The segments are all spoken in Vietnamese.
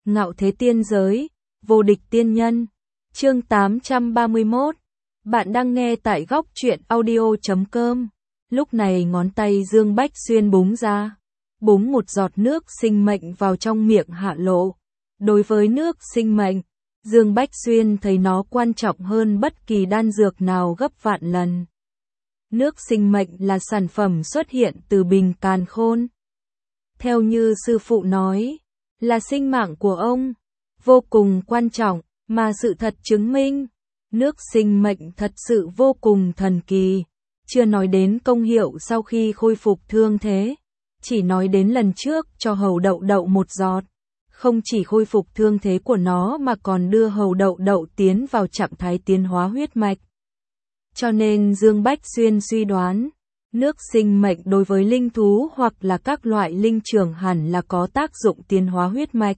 Ngạo thế tiên giới, vô địch tiên nhân. Chương 831. Bạn đang nghe tại góc truyện audio.com. Lúc này ngón tay Dương Bách Xuyên búng ra, búng một giọt nước sinh mệnh vào trong miệng Hạ Lộ. Đối với nước sinh mệnh, Dương Bách Xuyên thấy nó quan trọng hơn bất kỳ đan dược nào gấp vạn lần. Nước sinh mệnh là sản phẩm xuất hiện từ bình càn khôn. Theo như sư phụ nói, là sinh mạng của ông, vô cùng quan trọng, mà sự thật chứng minh, nước sinh mệnh thật sự vô cùng thần kỳ. Chưa nói đến công hiệu sau khi khôi phục thương thế, chỉ nói đến lần trước cho hầu đậu đậu một giọt, không chỉ khôi phục thương thế của nó mà còn đưa hầu đậu đậu tiến vào trạng thái tiến hóa huyết mạch. Cho nên Dương Bách Xuyên suy đoán, nước sinh mệnh đối với linh thú hoặc là các loại linh trưởng hẳn là có tác dụng tiến hóa huyết mạch.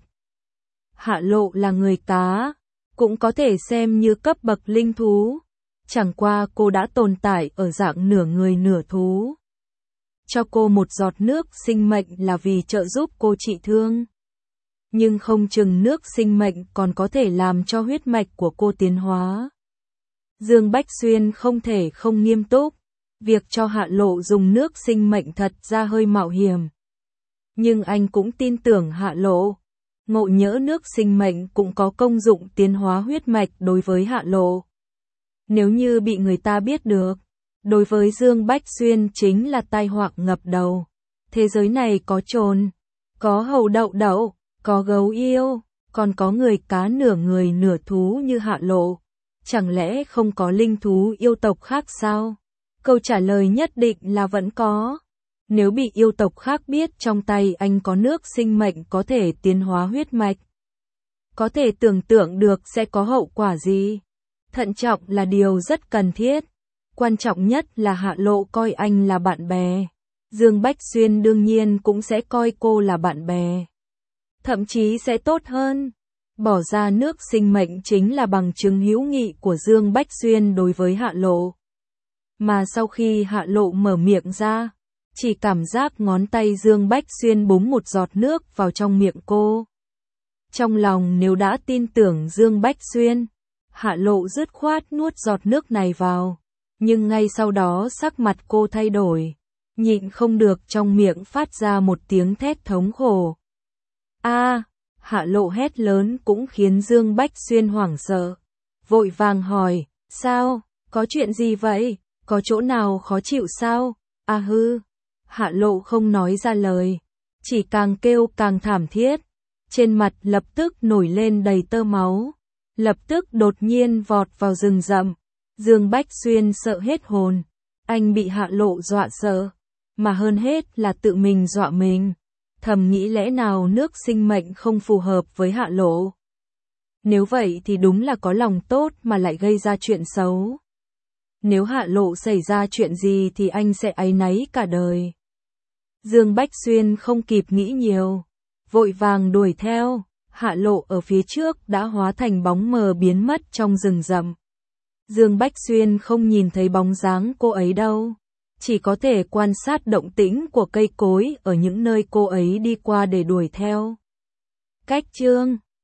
Hạ Lộ là người cá, cũng có thể xem như cấp bậc linh thú, chẳng qua cô đã tồn tại ở dạng nửa người nửa thú. Cho cô một giọt nước sinh mệnh là vì trợ giúp cô trị thương. Nhưng không chừng nước sinh mệnh còn có thể làm cho huyết mạch của cô tiến hóa. Dương Bách Xuyên không thể không nghiêm túc, việc cho Hạ Lộ dùng nước sinh mệnh thật ra hơi mạo hiểm. Nhưng anh cũng tin tưởng Hạ Lộ, ngộ nhỡ nước sinh mệnh cũng có công dụng tiến hóa huyết mạch đối với Hạ Lộ. Nếu như bị người ta biết được, đối với Dương Bách Xuyên chính là tai họa ngập đầu. Thế giới này có trồn, có hầu đậu đậu, có gấu yêu, còn có người cá nửa người nửa thú như Hạ Lộ. Chẳng lẽ không có linh thú yêu tộc khác sao? Câu trả lời nhất định là vẫn có. Nếu bị yêu tộc khác biết trong tay anh có nước sinh mệnh có thể tiến hóa huyết mạch, có thể tưởng tượng được sẽ có hậu quả gì. Thận trọng là điều rất cần thiết. Quan trọng nhất là Hạ Lộ coi anh là bạn bè. Dương Bách Xuyên đương nhiên cũng sẽ coi cô là bạn bè. Thậm chí sẽ tốt hơn. Bỏ ra nước sinh mệnh chính là bằng chứng hữu nghị của Dương Bách Xuyên đối với Hạ Lộ. Mà sau khi Hạ Lộ mở miệng ra, chỉ cảm giác ngón tay Dương Bách Xuyên búng một giọt nước vào trong miệng cô. Trong lòng nếu đã tin tưởng Dương Bách Xuyên, Hạ Lộ dứt khoát nuốt giọt nước này vào. Nhưng ngay sau đó sắc mặt cô thay đổi, nhịn không được trong miệng phát ra một tiếng thét thống khổ. A! Hạ Lộ hét lớn cũng khiến Dương Bách Xuyên hoảng sợ. Vội vàng hỏi, sao? Có chuyện gì vậy? Có chỗ nào khó chịu sao? À hư! Hạ Lộ không nói ra lời, chỉ càng kêu càng thảm thiết. Trên mặt lập tức nổi lên đầy tơ máu. Lập tức đột nhiên vọt vào rừng rậm. Dương Bách Xuyên sợ hết hồn. Anh bị Hạ Lộ dọa sợ. Mà hơn hết là tự mình dọa mình. Thầm nghĩ lẽ nào nước sinh mệnh không phù hợp với Hạ Lộ. Nếu vậy thì đúng là có lòng tốt mà lại gây ra chuyện xấu. Nếu Hạ Lộ xảy ra chuyện gì thì anh sẽ áy náy cả đời. Dương Bách Xuyên không kịp nghĩ nhiều, vội vàng đuổi theo. Hạ Lộ ở phía trước đã hóa thành bóng mờ biến mất trong rừng rậm. Dương Bách Xuyên không nhìn thấy bóng dáng cô ấy đâu, chỉ có thể quan sát động tĩnh của cây cối ở những nơi cô ấy đi qua để đuổi theo. Cách chương